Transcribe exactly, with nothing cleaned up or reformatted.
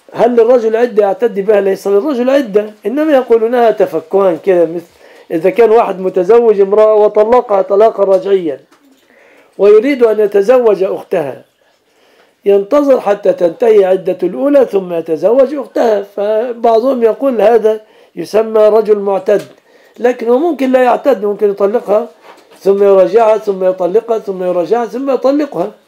هل للرجل عدة يعتد بها؟ ليس للرجل عدة، إنما يقولونها تفكها كذا، مثل إذا كان واحد متزوج امرأة وطلقها طلاقا رجعيا ويريد أن يتزوج أختها، ينتظر حتى تنتهي عدة الأولى ثم يتزوج أختها. فبعضهم يقول هذا يسمى رجل معتد، لكنه ممكن لا يعتد، ممكن يطلقها ثم يراجعها ثم يطلقها ثم يراجعها ثم يطلقها.